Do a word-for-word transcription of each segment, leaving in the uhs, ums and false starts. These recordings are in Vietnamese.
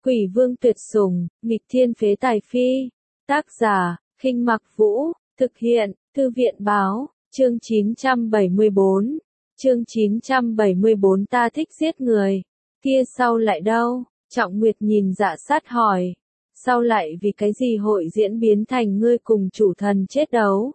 Quỷ vương tuyệt sủng, nghịch thiên phế tài phi. Tác giả, Khinh Mặc Vũ, thực hiện, Thư viện báo, chương chín trăm bảy mươi bốn. Chương chín trăm bảy mươi bốn ta thích giết người. Kia sau lại đâu? Trọng Nguyệt nhìn Dạ Sát hỏi. Sau lại vì cái gì hội diễn biến thành ngươi cùng chủ thần chết đấu?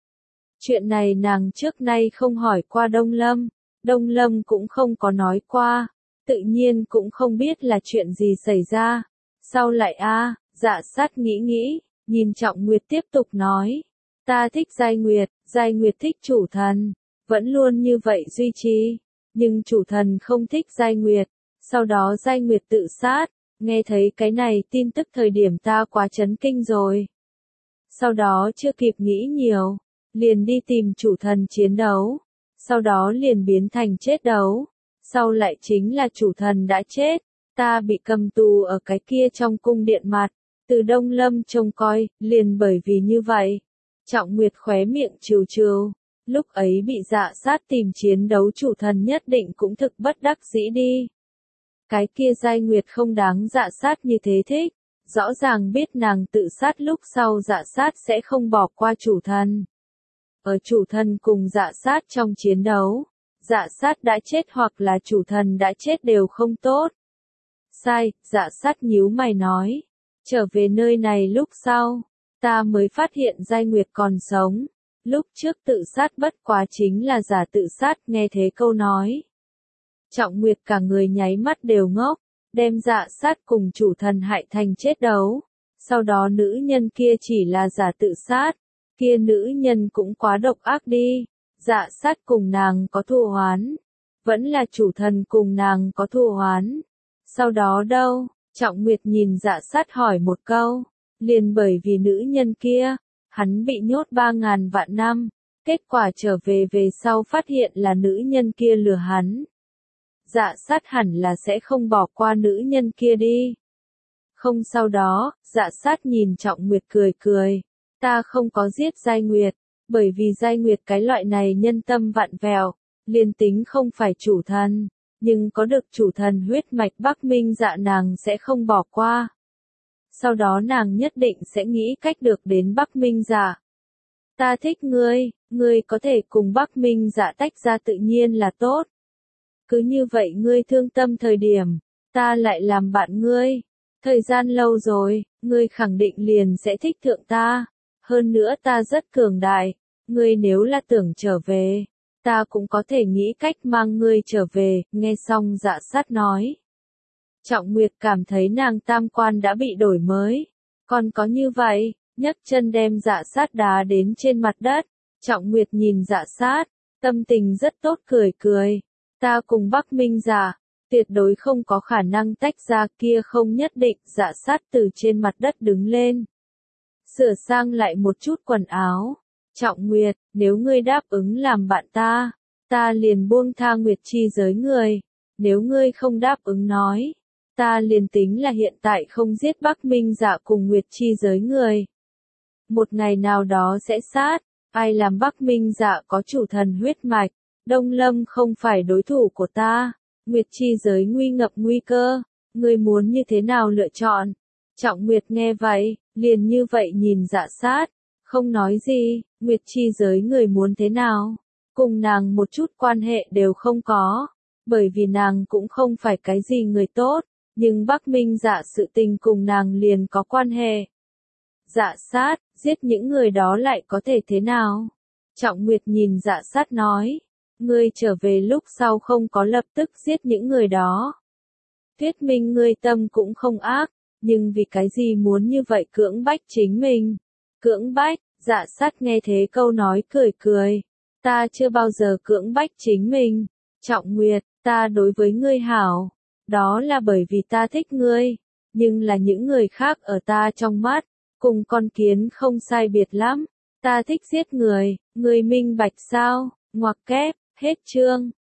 Chuyện này nàng trước nay không hỏi qua Đông Lâm, Đông Lâm cũng không có nói qua, tự nhiên cũng không biết là chuyện gì xảy ra. Sau lại a, Dạ Sát nghĩ nghĩ, nhìn Trọng Nguyệt tiếp tục nói, ta thích Giai Nguyệt, Giai Nguyệt thích chủ thần, vẫn luôn như vậy duy trì, nhưng chủ thần không thích Giai Nguyệt, sau đó Giai Nguyệt tự sát, nghe thấy cái này tin tức thời điểm ta quá chấn kinh rồi. Sau đó chưa kịp nghĩ nhiều, liền đi tìm chủ thần chiến đấu, sau đó liền biến thành chết đấu, sau lại chính là chủ thần đã chết, ta bị cầm tù ở cái kia trong cung điện mặt, từ Đông Lâm trông coi, liền bởi vì như vậy. Trọng Nguyệt khóe miệng trừ trừ, lúc ấy bị Dạ Sát tìm chiến đấu chủ thần nhất định cũng thực bất đắc dĩ đi. Cái kia Giai Nguyệt không đáng Dạ Sát như thế thích, rõ ràng biết nàng tự sát lúc sau Dạ Sát sẽ không bỏ qua chủ thần. Ở chủ thần cùng Dạ Sát trong chiến đấu, Dạ Sát đã chết hoặc là chủ thần đã chết đều không tốt. Sai, Dạ Sát nhíu mày nói, trở về nơi này lúc sau, ta mới phát hiện Giai Nguyệt còn sống, lúc trước tự sát bất quá chính là giả tự sát, nghe thế câu nói. Trọng Nguyệt cả người nháy mắt đều ngốc, đem Dạ Sát cùng chủ thần hại thành chết đấu, sau đó nữ nhân kia chỉ là giả tự sát, kia nữ nhân cũng quá độc ác đi, Dạ Sát cùng nàng có thù oán, vẫn là chủ thần cùng nàng có thù oán. Sau đó đâu? Trọng Nguyệt nhìn Dạ Sát hỏi một câu, liền bởi vì nữ nhân kia, hắn bị nhốt ba ngàn vạn năm, kết quả trở về về sau phát hiện là nữ nhân kia lừa hắn. Dạ Sát hẳn là sẽ không bỏ qua nữ nhân kia đi. Không, sau đó, Dạ Sát nhìn Trọng Nguyệt cười cười, ta không có giết Giai Nguyệt, bởi vì Giai Nguyệt cái loại này nhân tâm vặn vẹo, liền tính không phải chủ thần, nhưng có được chủ thần huyết mạch Bắc Minh Dạ nàng sẽ không bỏ qua. Sau đó nàng nhất định sẽ nghĩ cách được đến Bắc Minh Dạ. Ta thích ngươi, ngươi có thể cùng Bắc Minh Dạ tách ra tự nhiên là tốt. Cứ như vậy ngươi thương tâm thời điểm, ta lại làm bạn ngươi. Thời gian lâu rồi, ngươi khẳng định liền sẽ thích thượng ta. Hơn nữa ta rất cường đại, ngươi nếu là tưởng trở về, ta cũng có thể nghĩ cách mang ngươi trở về, nghe xong Dạ Sát nói. Trọng Nguyệt cảm thấy nàng tam quan đã bị đổi mới, còn có như vậy, nhấc chân đem Dạ Sát đá đến trên mặt đất, Trọng Nguyệt nhìn Dạ Sát, tâm tình rất tốt cười cười, ta cùng Bắc Minh Dạ, tuyệt đối không có khả năng tách ra, kia không nhất định. Dạ Sát từ trên mặt đất đứng lên, sửa sang lại một chút quần áo. Trọng Nguyệt, nếu ngươi đáp ứng làm bạn ta, ta liền buông tha Nguyệt chi giới người. Nếu ngươi không đáp ứng nói, ta liền tính là hiện tại không giết Bắc Minh Dạ cùng Nguyệt chi giới người. Một ngày nào đó sẽ sát, ai làm Bắc Minh Dạ có chủ thần huyết mạch, Đông Lâm không phải đối thủ của ta. Nguyệt chi giới nguy ngập nguy cơ, ngươi muốn như thế nào lựa chọn? Trọng Nguyệt nghe vậy, liền như vậy nhìn Dạ Sát, không nói gì. Nguyệt chi giới người muốn thế nào? Cùng nàng một chút quan hệ đều không có, bởi vì nàng cũng không phải cái gì người tốt, nhưng Bắc Minh Dạ sự tình cùng nàng liền có quan hệ. Dạ Sát, giết những người đó lại có thể thế nào? Trọng Nguyệt nhìn Dạ Sát nói, ngươi trở về lúc sau không có lập tức giết những người đó. Thuyết minh ngươi tâm cũng không ác, nhưng vì cái gì muốn như vậy cưỡng bách chính mình? Cưỡng bách? Dạ Sát nghe thế câu nói cười cười, ta chưa bao giờ cưỡng bách chính mình. Trọng Nguyệt, ta đối với ngươi hảo, đó là bởi vì ta thích ngươi, nhưng là những người khác ở ta trong mắt, cùng con kiến không sai biệt lắm, ta thích giết người, ngươi minh bạch sao? Ngoặc kép, hết chương.